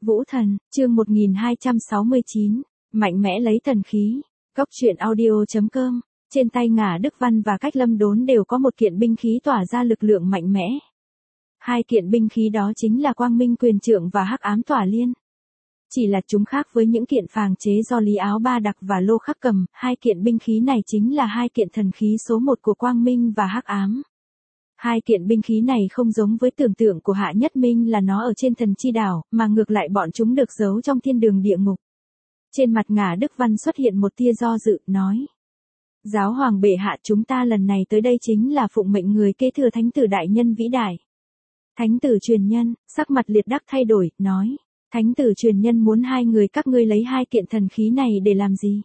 Vũ Thần, chương 1269, mạnh mẽ lấy thần khí. Cốc truyện audio.com, trên tay Ngả Đức Văn và Cách Lâm Đốn đều có một kiện binh khí tỏa ra lực lượng mạnh mẽ. Hai kiện binh khí đó chính là Quang Minh Quyền Trượng và Hắc Ám Tỏa Liên. Chỉ là chúng khác với những kiện phàng chế do Lý Áo Ba Đặc và Lô Khắc cầm, hai kiện binh khí này chính là hai kiện thần khí số 1 của Quang Minh và Hắc Ám. Hai kiện binh khí này không giống với tưởng tượng của Hạ Nhất Minh là nó ở trên thần chi đảo, mà ngược lại bọn chúng được giấu trong thiên đường địa ngục. Trên mặt Ngả Đức Văn xuất hiện một tia do dự, nói. Giáo hoàng bệ hạ, chúng ta lần này tới đây chính là phụng mệnh người kế thừa thánh tử đại nhân vĩ đại. Thánh tử truyền nhân, sắc mặt Liệt Đắc thay đổi, nói. Thánh tử truyền nhân muốn hai người các ngươi lấy hai kiện thần khí này để làm gì?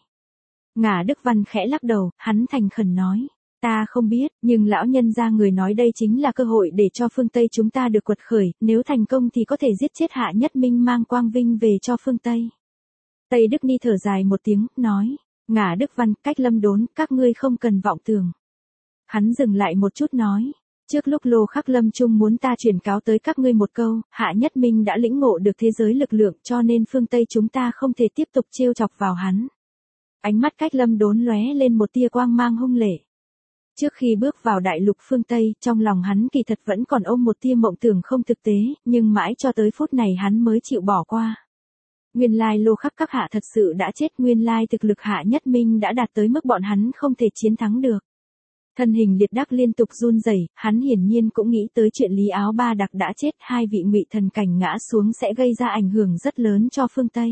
Ngả Đức Văn khẽ lắc đầu, hắn thành khẩn nói. Ta không biết, nhưng lão nhân gia người nói đây chính là cơ hội để cho phương Tây chúng ta được quật khởi, nếu thành công thì có thể giết chết Hạ Nhất Minh mang quang vinh về cho phương Tây. Tây Đức Ni thở dài một tiếng, nói, Ngả Đức Văn, Cách Lâm Đốn, các ngươi không cần vọng tưởng. Hắn dừng lại một chút nói, trước lúc Lô Khắc Lâm Trung muốn ta truyền cáo tới các ngươi một câu, Hạ Nhất Minh đã lĩnh ngộ được thế giới lực lượng cho nên phương Tây chúng ta không thể tiếp tục trêu chọc vào hắn. Ánh mắt Cách Lâm Đốn lóe lên một tia quang mang hung lệ. Trước khi bước vào đại lục phương Tây, trong lòng hắn kỳ thật vẫn còn ôm một tia mộng tưởng không thực tế, nhưng mãi cho tới phút này hắn mới chịu bỏ qua. Nguyên lai Lô Khắc các hạ thật sự đã chết, nguyên lai thực lực Hạ Nhất Minh đã đạt tới mức bọn hắn không thể chiến thắng được. Thân hình Liệt Đắc liên tục run rẩy, hắn hiển nhiên cũng nghĩ tới chuyện Lý Áo Ba Đặc đã chết, hai vị ngụy thần cảnh ngã xuống sẽ gây ra ảnh hưởng rất lớn cho phương Tây.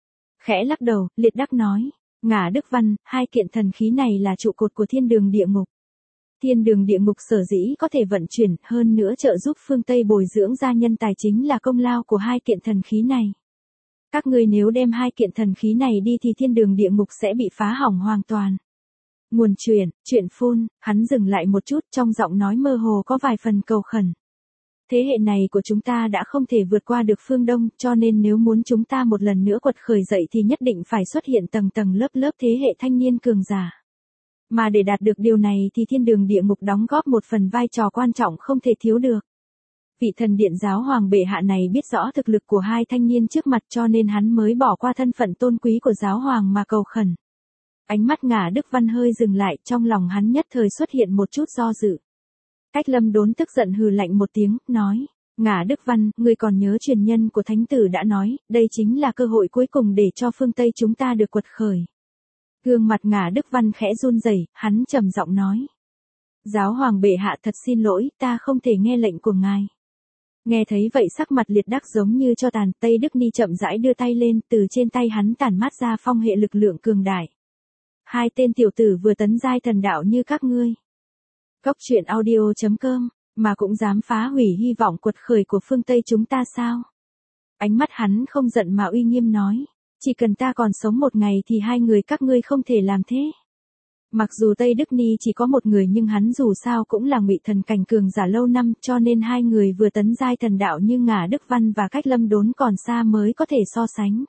Khẽ lắc đầu, Liệt Đắc nói, Ngả Đức Văn, hai kiện thần khí này là trụ cột của thiên đường địa ngục. Thiên đường địa ngục sở dĩ có thể vận chuyển, hơn nữa trợ giúp phương Tây bồi dưỡng ra nhân tài chính là công lao của hai kiện thần khí này. Các ngươi nếu đem hai kiện thần khí này đi thì thiên đường địa ngục sẽ bị phá hỏng hoàn toàn. Nguồn chuyện phun, hắn dừng lại một chút, trong giọng nói mơ hồ có vài phần cầu khẩn. Thế hệ này của chúng ta đã không thể vượt qua được phương Đông, cho nên nếu muốn chúng ta một lần nữa quật khởi dậy thì nhất định phải xuất hiện tầng tầng lớp lớp thế hệ thanh niên cường giả. Mà để đạt được điều này thì thiên đường địa ngục đóng góp một phần vai trò quan trọng không thể thiếu được. Vị thần điện giáo hoàng bệ hạ này biết rõ thực lực của hai thanh niên trước mặt cho nên hắn mới bỏ qua thân phận tôn quý của giáo hoàng mà cầu khẩn. Ánh mắt Ngả Đức Văn hơi dừng lại, trong lòng hắn nhất thời xuất hiện một chút do dự. Cách Lâm Đốn tức giận hừ lạnh một tiếng, nói, Ngả Đức Văn, ngươi còn nhớ truyền nhân của thánh tử đã nói, đây chính là cơ hội cuối cùng để cho phương Tây chúng ta được quật khởi. Gương mặt Ngả Đức Văn khẽ run rẩy, hắn trầm giọng nói. Giáo hoàng bệ hạ thật xin lỗi, ta không thể nghe lệnh của ngài. Nghe thấy vậy sắc mặt Liệt Đắc giống như cho tàn, Tây Đức Ni chậm rãi đưa tay lên, từ trên tay hắn tản mát ra phong hệ lực lượng cường đại. Hai tên tiểu tử vừa tấn giai thần đạo như các ngươi. Cốc truyện audio.com, mà cũng dám phá hủy hy vọng quật khởi của phương Tây chúng ta sao? Ánh mắt hắn không giận mà uy nghiêm nói. Chỉ cần ta còn sống một ngày thì hai người các ngươi không thể làm thế. Mặc dù Tây Đức Ni chỉ có một người nhưng hắn dù sao cũng là ngụy thần cảnh cường giả lâu năm cho nên hai người vừa tấn giai thần đạo như Ngả Đức Văn và Cách Lâm Đốn còn xa mới có thể so sánh.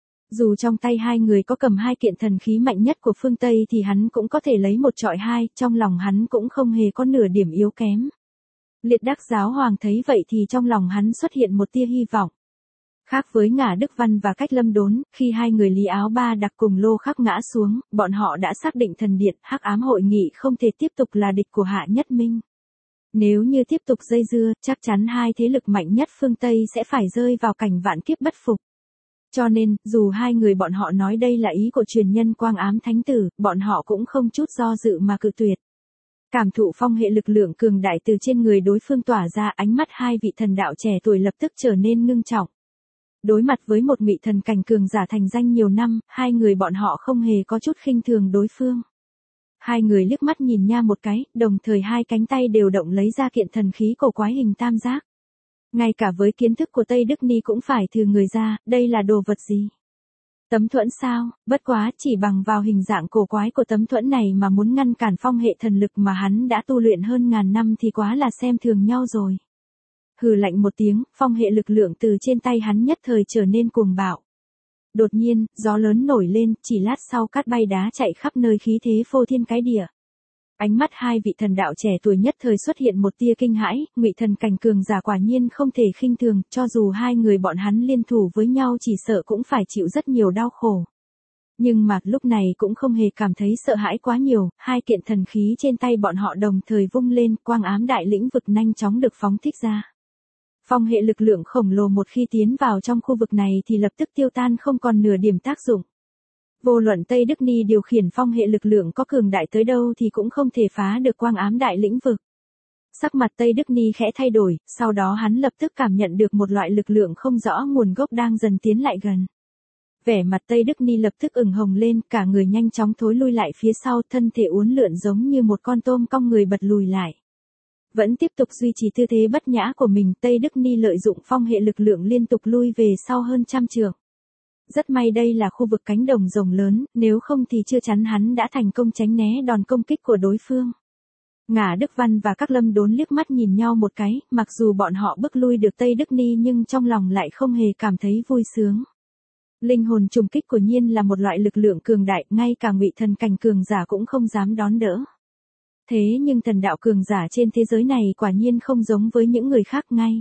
Dù trong tay hai người có cầm hai kiện thần khí mạnh nhất của phương Tây thì hắn cũng có thể lấy một trọi hai, trong lòng hắn cũng không hề có nửa điểm yếu kém. Liệt Đắc giáo hoàng thấy vậy thì trong lòng hắn xuất hiện một tia hy vọng. Khác với Ngả Đức Văn và Cách Lâm Đốn, khi hai người Lý Áo Ba Đặc cùng Lô Khắc ngã xuống, bọn họ đã xác định thần điện Hắc Ám hội nghị không thể tiếp tục là địch của Hạ Nhất Minh. Nếu như tiếp tục dây dưa, chắc chắn hai thế lực mạnh nhất phương Tây sẽ phải rơi vào cảnh vạn kiếp bất phục. Cho nên, dù hai người bọn họ nói đây là ý của truyền nhân Quang Ám Thánh Tử, bọn họ cũng không chút do dự mà cự tuyệt. Cảm thụ phong hệ lực lượng cường đại từ trên người đối phương tỏa ra, ánh mắt hai vị thần đạo trẻ tuổi lập tức trở nên ngưng trọng. Đối mặt với một ngụy thần cảnh cường giả thành danh nhiều năm, hai người bọn họ không hề có chút khinh thường đối phương. Hai người liếc mắt nhìn nhau một cái, đồng thời hai cánh tay đều động lấy ra kiện thần khí cổ quái hình tam giác. Ngay cả với kiến thức của Tây Đức Ni cũng phải thử người ra, đây là đồ vật gì? Tấm thuẫn sao? Bất quá chỉ bằng vào hình dạng cổ quái của tấm thuẫn này mà muốn ngăn cản phong hệ thần lực mà hắn đã tu luyện hơn ngàn năm thì quá là xem thường nhau rồi. Hừ lạnh một tiếng, phong hệ lực lượng từ trên tay hắn nhất thời trở nên cuồng bạo. Đột nhiên, gió lớn nổi lên, chỉ lát sau cát bay đá chạy khắp nơi khí thế phô thiên cái địa. Ánh mắt hai vị thần đạo trẻ tuổi nhất thời xuất hiện một tia kinh hãi, Ngụy Thần cảnh cường giả quả nhiên không thể khinh thường, cho dù hai người bọn hắn liên thủ với nhau chỉ sợ cũng phải chịu rất nhiều đau khổ. Nhưng mà lúc này cũng không hề cảm thấy sợ hãi quá nhiều, hai kiện thần khí trên tay bọn họ đồng thời vung lên, quang ám đại lĩnh vực nhanh chóng được phóng thích ra. Phong hệ lực lượng khổng lồ một khi tiến vào trong khu vực này thì lập tức tiêu tan không còn nửa điểm tác dụng. Vô luận Tây Đức Ni điều khiển phong hệ lực lượng có cường đại tới đâu thì cũng không thể phá được quang ám đại lĩnh vực. Sắc mặt Tây Đức Ni khẽ thay đổi, sau đó hắn lập tức cảm nhận được một loại lực lượng không rõ nguồn gốc đang dần tiến lại gần. Vẻ mặt Tây Đức Ni lập tức ửng hồng lên, cả người nhanh chóng thối lui lại phía sau, thân thể uốn lượn giống như một con tôm cong người bật lùi lại. Vẫn tiếp tục duy trì tư thế bất nhã của mình, Tây Đức Ni lợi dụng phong hệ lực lượng liên tục lui về sau hơn 100 trượng. Rất may đây là khu vực cánh đồng rồng lớn, nếu không thì chưa chắn hắn đã thành công tránh né đòn công kích của đối phương. Ngả Đức Văn và các Lâm Đốn liếc mắt nhìn nhau một cái, mặc dù bọn họ bức lui được Tây Đức Ni nhưng trong lòng lại không hề cảm thấy vui sướng. Linh hồn trùng kích của nhiên là một loại lực lượng cường đại, ngay cả Ngụy Thần cảnh cường giả cũng không dám đón đỡ. Thế nhưng thần đạo cường giả trên thế giới này quả nhiên không giống với những người khác ngay.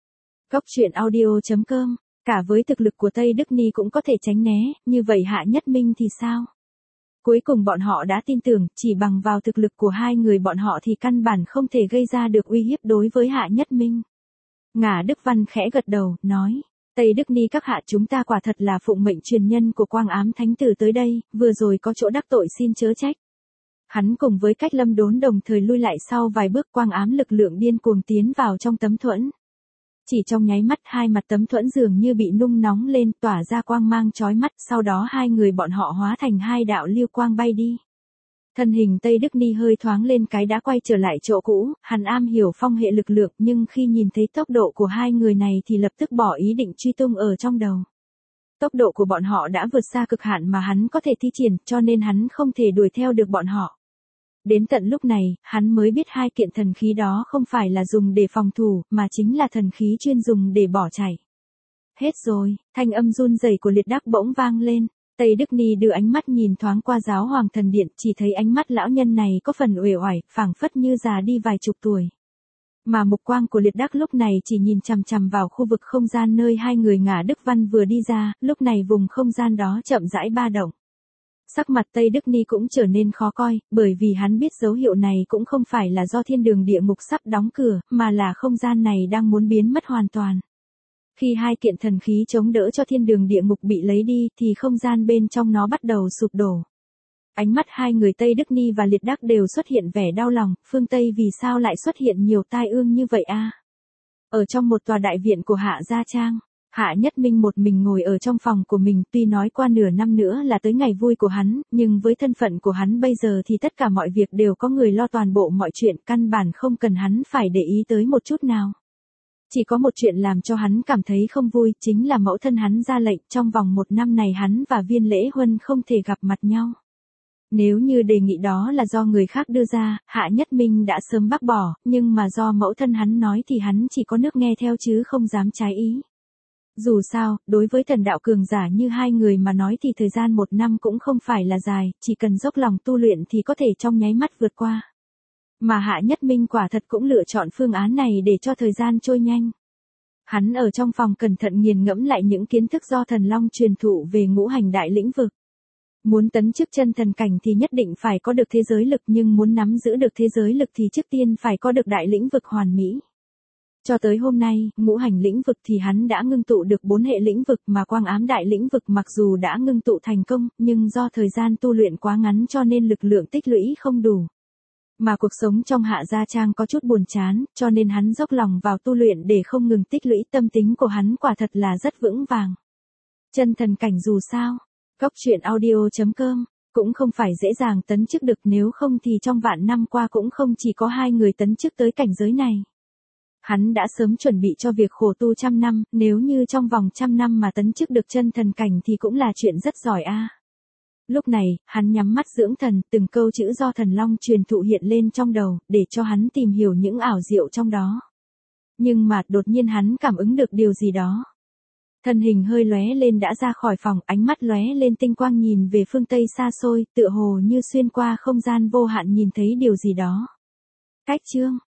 Góc truyện audio.com, cả với thực lực của Tây Đức Ni cũng có thể tránh né, như vậy Hạ Nhất Minh thì sao? Cuối cùng bọn họ đã tin tưởng, chỉ bằng vào thực lực của hai người bọn họ thì căn bản không thể gây ra được uy hiếp đối với Hạ Nhất Minh. Ngả Đức Văn khẽ gật đầu, nói. Tây Đức Ni các hạ, chúng ta quả thật là phụng mệnh truyền nhân của Quang Ám Thánh Tử tới đây, vừa rồi có chỗ đắc tội xin chớ trách. Hắn cùng với Cách Lâm Đốn đồng thời lui lại sau vài bước, quang ám lực lượng điên cuồng tiến vào trong tấm thuẫn. Chỉ trong nháy mắt hai mặt tấm thuẫn dường như bị nung nóng lên, tỏa ra quang mang chói mắt, sau đó hai người bọn họ hóa thành hai đạo lưu quang bay đi. Thân hình Tây Đức Ni hơi thoáng lên cái đã quay trở lại chỗ cũ, hắn am hiểu phong hệ lực lượng nhưng khi nhìn thấy tốc độ của hai người này thì lập tức bỏ ý định truy tung ở trong đầu. Tốc độ của bọn họ đã vượt xa cực hạn mà hắn có thể thi triển, cho nên hắn không thể đuổi theo được bọn họ. Đến tận lúc này, hắn mới biết hai kiện thần khí đó không phải là dùng để phòng thủ, mà chính là thần khí chuyên dùng để bỏ chạy. Hết rồi, thanh âm run rẩy của Liệt Đắc bỗng vang lên. Tây Đức Ni đưa ánh mắt nhìn thoáng qua Giáo Hoàng Thần Điện, chỉ thấy ánh mắt lão nhân này có phần uể oải, phảng phất như già đi vài chục tuổi. Mà mục quang của Liệt Đắc lúc này chỉ nhìn chằm chằm vào khu vực không gian nơi hai người Ngả Đức Văn vừa đi ra, lúc này vùng không gian đó chậm rãi ba động. Sắc mặt Tây Đức Ni cũng trở nên khó coi, bởi vì hắn biết dấu hiệu này cũng không phải là do thiên đường địa ngục sắp đóng cửa, mà là không gian này đang muốn biến mất hoàn toàn. Khi hai kiện thần khí chống đỡ cho thiên đường địa ngục bị lấy đi thì không gian bên trong nó bắt đầu sụp đổ. Ánh mắt hai người Tây Đức Ni và Liệt Đắc đều xuất hiện vẻ đau lòng, phương Tây vì sao lại xuất hiện nhiều tai ương như vậy a? Ở trong một tòa đại viện của Hạ Gia Trang, Hạ Nhất Minh một mình ngồi ở trong phòng của mình, tuy nói qua nửa năm nữa là tới ngày vui của hắn, nhưng với thân phận của hắn bây giờ thì tất cả mọi việc đều có người lo toàn bộ mọi chuyện, căn bản không cần hắn phải để ý tới một chút nào. Chỉ có một chuyện làm cho hắn cảm thấy không vui, chính là mẫu thân hắn ra lệnh trong vòng 1 năm này hắn và Viên Lễ Huân không thể gặp mặt nhau. Nếu như đề nghị đó là do người khác đưa ra, Hạ Nhất Minh đã sớm bác bỏ, nhưng mà do mẫu thân hắn nói thì hắn chỉ có nước nghe theo chứ không dám trái ý. Dù sao, đối với thần đạo cường giả như hai người mà nói thì thời gian 1 năm cũng không phải là dài, chỉ cần dốc lòng tu luyện thì có thể trong nháy mắt vượt qua. Mà Hạ Nhất Minh quả thật cũng lựa chọn phương án này để cho thời gian trôi nhanh. Hắn ở trong phòng cẩn thận nghiền ngẫm lại những kiến thức do Thần Long truyền thụ về ngũ hành đại lĩnh vực. Muốn tấn chức chân thần cảnh thì nhất định phải có được thế giới lực, nhưng muốn nắm giữ được thế giới lực thì trước tiên phải có được đại lĩnh vực hoàn mỹ. Cho tới hôm nay, ngũ hành lĩnh vực thì hắn đã ngưng tụ được 4 hệ lĩnh vực, mà quang ám đại lĩnh vực mặc dù đã ngưng tụ thành công, nhưng do thời gian tu luyện quá ngắn cho nên lực lượng tích lũy không đủ. Mà cuộc sống trong Hạ Gia Trang có chút buồn chán, cho nên hắn dốc lòng vào tu luyện để không ngừng tích lũy, tâm tính của hắn quả thật là rất vững vàng. Chân thần cảnh dù sao, góc truyện audio.com, cũng không phải dễ dàng tấn chức được, nếu không thì trong vạn năm qua cũng không chỉ có 2 người tấn chức tới cảnh giới này. Hắn đã sớm chuẩn bị cho việc khổ tu 100 năm, nếu như trong vòng 100 năm mà tấn chức được chân thần cảnh thì cũng là chuyện rất giỏi a. Lúc này, hắn nhắm mắt dưỡng thần, từng câu chữ do Thần Long truyền thụ hiện lên trong đầu, để cho hắn tìm hiểu những ảo diệu trong đó. Nhưng mà đột nhiên hắn cảm ứng được điều gì đó. Thân hình hơi lóe lên đã ra khỏi phòng, ánh mắt lóe lên tinh quang nhìn về phương Tây xa xôi, tựa hồ như xuyên qua không gian vô hạn nhìn thấy điều gì đó. Cách chương